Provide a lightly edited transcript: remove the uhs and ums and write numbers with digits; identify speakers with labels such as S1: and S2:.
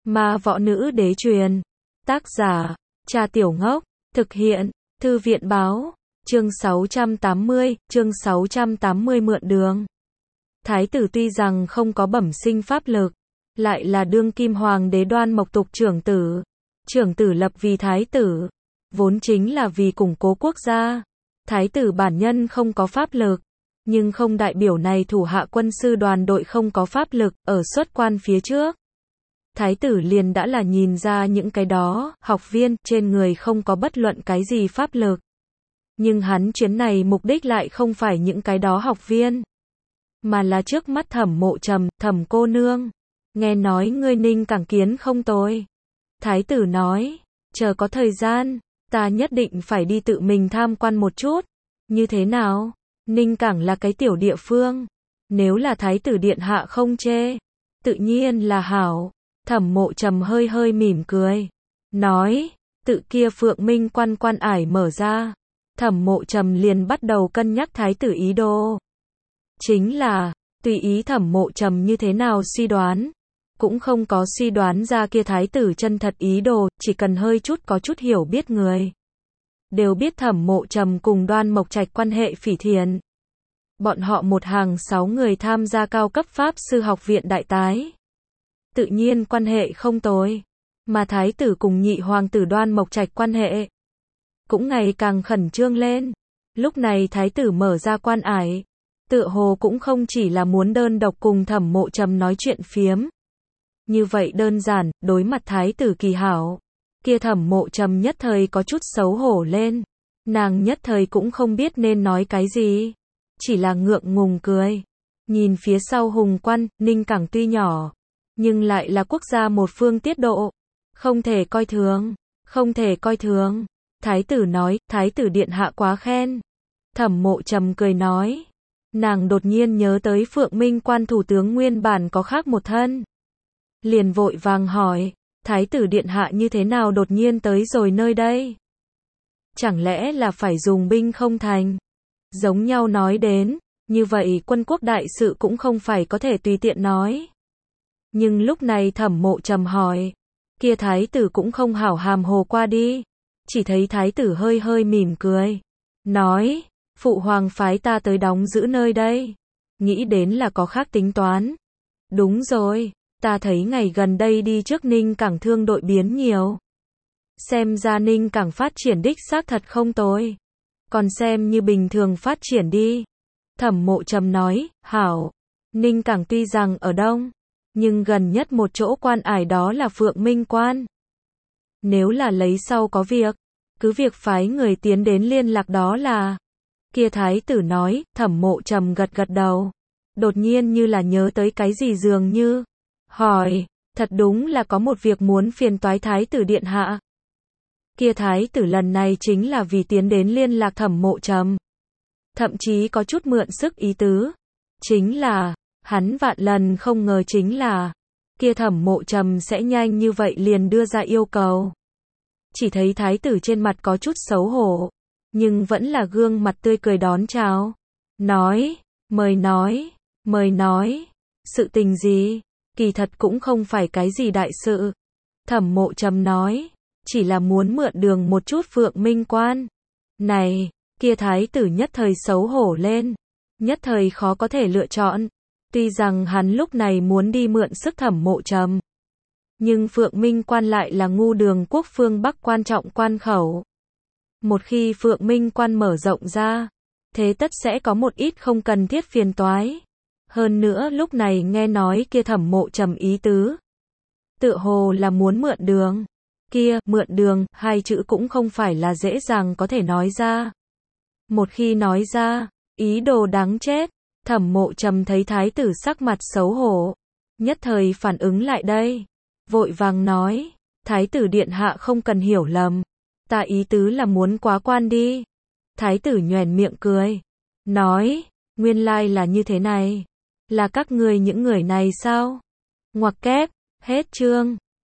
S1: Ma Võ Nữ Đế truyền. Tác giả, Cha Tiểu Ngốc. Thực hiện, Thư viện Báo. Chương 680 mượn đường. Thái tử tuy rằng không có bẩm sinh pháp lực, lại là đương kim hoàng đế Đoan Mộc Tục trưởng tử. Trưởng tử lập vì thái tử, vốn chính là vì củng cố quốc gia. Thái tử bản nhân không có pháp lực, nhưng không đại biểu này thủ hạ quân sư đoàn đội không có pháp lực, ở xuất quan phía trước. Thái tử liền đã là nhìn ra những cái đó, học viên, trên người không có bất luận cái gì pháp lực. Nhưng hắn chuyến này mục đích lại không phải những cái đó học viên, mà là trước mắt Thẩm Mộ Trầm, Thẩm cô nương. Nghe nói ngươi Ninh Cảng kiến không tồi. Thái tử nói, chờ có thời gian, ta nhất định phải đi tự mình tham quan một chút. Như thế nào? Ninh Cảng là cái tiểu địa phương. Nếu là thái tử điện hạ không chê, tự nhiên là hảo. Thẩm Mộ Trầm hơi hơi mỉm cười. Nói, tự kia Phượng Minh quan ải mở ra. Thẩm Mộ Trầm liền bắt đầu cân nhắc thái tử ý đồ. Chính là, tùy ý Thẩm Mộ Trầm như thế nào suy đoán, cũng không có suy đoán ra kia thái tử chân thật ý đồ, chỉ cần hơi chút có chút hiểu biết người. Đều biết Thẩm Mộ Trầm cùng Đoan Mộc Trạch quan hệ phỉ thiện. Bọn họ một hàng 6 người tham gia cao cấp pháp sư học viện đại tái. Tự nhiên quan hệ không tồi. Mà thái tử cùng nhị hoàng tử Đoan Mộc Trạch quan hệ cũng ngày càng khẩn trương lên. Lúc này thái tử mở ra quan ải, tựa hồ cũng không chỉ là muốn đơn độc cùng Thẩm Mộ Trầm nói chuyện phiếm. Như vậy đơn giản, đối mặt thái tử kỳ hảo. Kia Thẩm Mộ Trầm nhất thời có chút xấu hổ lên. Nàng nhất thời cũng không biết nên nói cái gì. Chỉ là ngượng ngùng cười. Nhìn phía sau hùng quan, Ninh Cảng tuy nhỏ, nhưng lại là quốc gia một phương tiết độ. Không thể coi thường. Không thể coi thường. Thái tử nói, thái tử điện hạ quá khen. Thẩm Mộ Trầm cười nói. Nàng đột nhiên nhớ tới Phượng Minh quan thủ tướng nguyên bản có khác một thân. Liền vội vàng hỏi, thái tử điện hạ như thế nào đột nhiên tới rồi nơi đây? Chẳng lẽ là phải dùng binh không thành? Giống nhau nói đến, như vậy quân quốc đại sự cũng không phải có thể tùy tiện nói. Nhưng lúc này Thẩm Mộ Trầm hỏi, kia thái tử cũng không hảo hàm hồ qua đi. Chỉ thấy thái tử hơi hơi mỉm cười. Nói, phụ hoàng phái ta tới đóng giữ nơi đây. Nghĩ đến là có khác tính toán. Đúng rồi, ta thấy ngày gần đây đi trước Ninh Cảng thương đội biến nhiều. Xem ra Ninh Cảng phát triển đích xác thật không tồi. Còn xem như bình thường phát triển đi. Thẩm Mộ Trầm nói, hảo. Ninh Cảng tuy rằng ở đông, nhưng gần nhất một chỗ quan ải đó là Phượng Minh quan. Nếu là lấy sau có việc, cứ việc phái người tiến đến liên lạc đó là. Kia thái tử nói. Thẩm Mộ Trầm gật gật đầu. Đột nhiên như là nhớ tới cái gì dường như. Hỏi, thật đúng là có một việc muốn phiền toái thái tử điện hạ. Kia thái tử lần này chính là vì tiến đến liên lạc Thẩm Mộ Trầm. Thậm chí có chút mượn sức ý tứ. Chính là, hắn vạn lần không ngờ chính là, kia Thẩm Mộ Trầm sẽ nhanh như vậy liền đưa ra yêu cầu. Chỉ thấy thái tử trên mặt có chút xấu hổ, nhưng vẫn là gương mặt tươi cười đón chào. Nói, mời nói, sự tình gì? Kỳ thật cũng không phải cái gì đại sự. Thẩm Mộ Trầm nói, chỉ là muốn mượn đường một chút Phượng Minh quan. Này, kia thái tử nhất thời xấu hổ lên, nhất thời khó có thể lựa chọn. Tuy rằng hắn lúc này muốn đi mượn sức Thẩm Mộ Trầm, nhưng Phượng Minh quan lại là ngu đường quốc phương Bắc quan trọng quan khẩu. Một khi Phượng Minh quan mở rộng ra, thế tất sẽ có một ít không cần thiết phiền toái. Hơn nữa lúc này nghe nói kia Thẩm Mộ Trầm ý tứ, tựa hồ là muốn mượn đường. Kia, mượn đường, hai chữ cũng không phải là dễ dàng có thể nói ra. Một khi nói ra, ý đồ đáng chết. Thẩm Mộ Trầm thấy thái tử sắc mặt xấu hổ, nhất thời phản ứng lại đây. Vội vàng nói, thái tử điện hạ không cần hiểu lầm. Ta ý tứ là muốn quá quan đi. Thái tử nhoẻn miệng cười. Nói, nguyên lai là như thế này. Là các ngươi những người này sao? Ngoặc kép, hết chương.